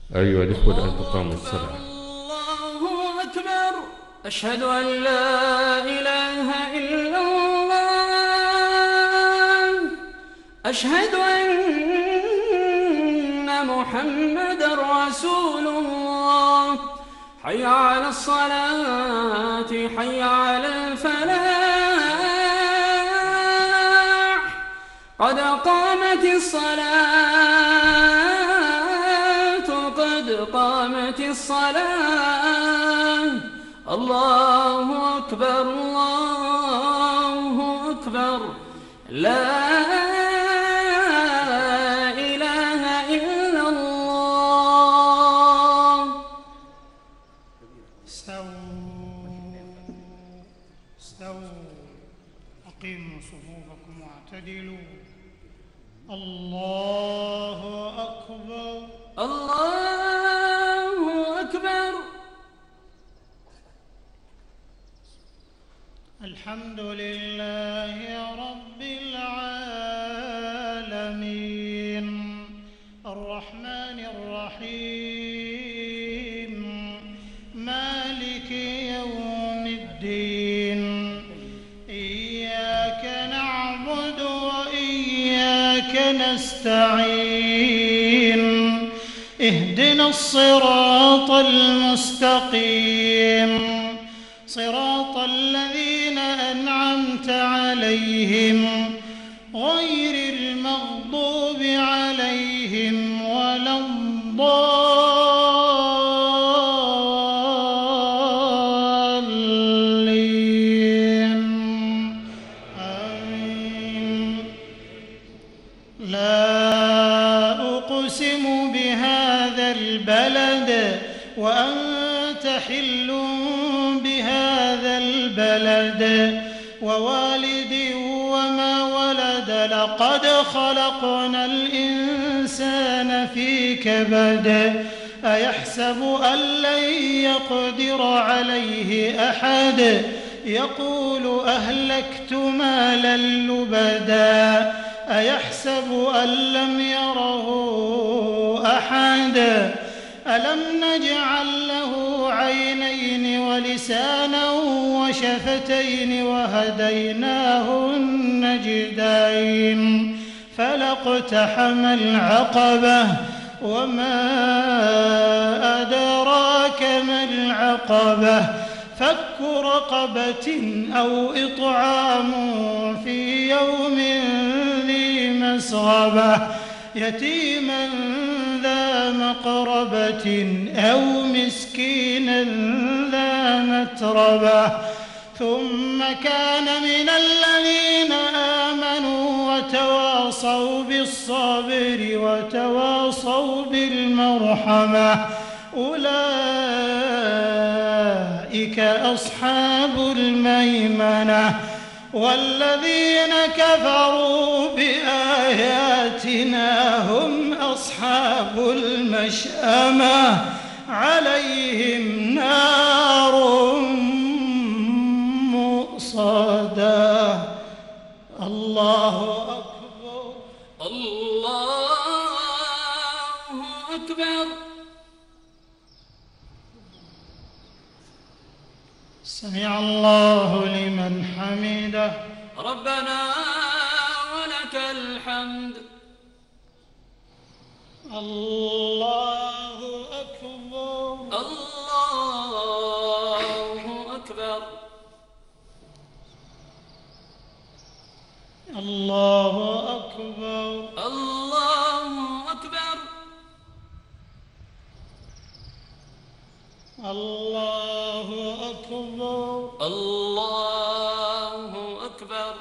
أيها الإخوة الآن تقام الصلاة. الله أكبر. أشهد أن لا إله إلا الله. أشهد أن محمدًا رسول الله. حي على الصلاة، حي على الفلاح. قد قامت الصلاة، قد قامت الصلاة. الله أكبر، الله أكبر. لا إله إلا الله. استووا أقيموا صفوفكم واعتدلوا. الله أكبر، الله أكبر. الحمد لله رب العالمين، الرحمن الرحيم، مالك يوم الدين. إياك نعبد وإياك نستعين. اهدنا الصراط المستقيم، صراط الذين أنعمت عليهم غير المغضوب عليهم ولا الضالين. آمين. لا أقسم بهذا البلد وأنت حل بهذا البلد ووالد وما ولد. لقد خلقنا الإنسان في كبد. أيحسب أن لن يقدر عليه أحد. يقول أهلكت مالا لبدا. أيحسب أن لم يره أحد. ألم نجعل له عينين ولسانا وشفتين وهديناه النجدين. فلاقتحم العقبة وما أدراك ما العقبة. فك رقبة أو إطعام في يوم ذي مسغبة. يتيما ذا مقربة أو مسكينا ذا متربة. ثم كان من الذين آمنوا وتواصوا بالصبر وتواصوا بالمرحمة. أولئك أصحاب الميمنة. والذين كفروا بآياتنا هم أصحاب المشأمة. عليهم نار مؤصدة. الله أكبر، الله أكبر. سمع الله لمن حمده. ربنا ولك الحمد. الله أكبر، الله أكبر. الله أكبر، الله أكبر. الله أكبر، الله أكبر.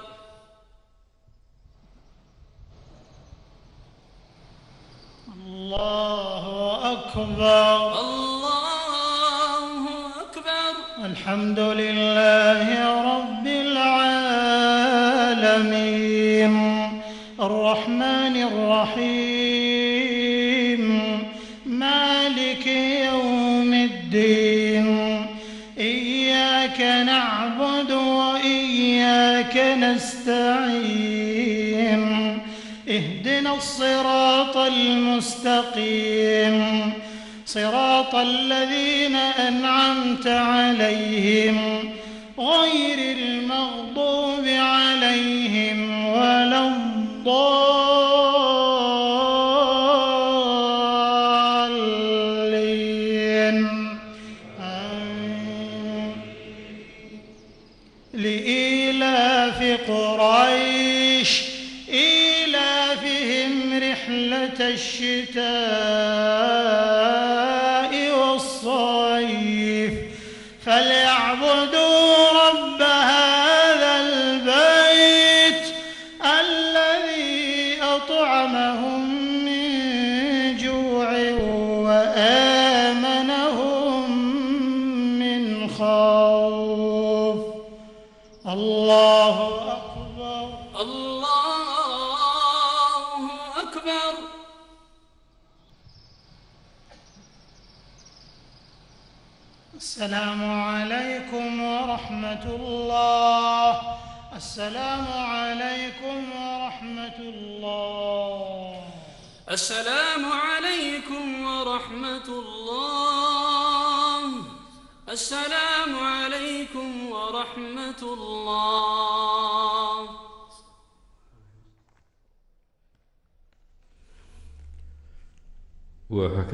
الله أكبر، الله أكبر. الحمد لله رب العالمين، الرحمن الرحيم، مالك يوم الدين. إياك نعبد وإياك نستعين. اهدنا الصراط المستقيم، صراط الذين أنعمت عليهم غير المغضوب عليهم ولا الضالين آمين. لإيلاف قريش إيلافهم رحلة الشتاء والصيف فليعبدوا رب هذا البيت الذي أطعمهم من جوع وآمنهم من خوف. الله أكبر. الله أكبر. السلام عليكم ورحمة الله. السلام عليكم ورحمة الله. السلام عليكم ورحمة الله. السلام عليكم ورحمة الله. وهكذا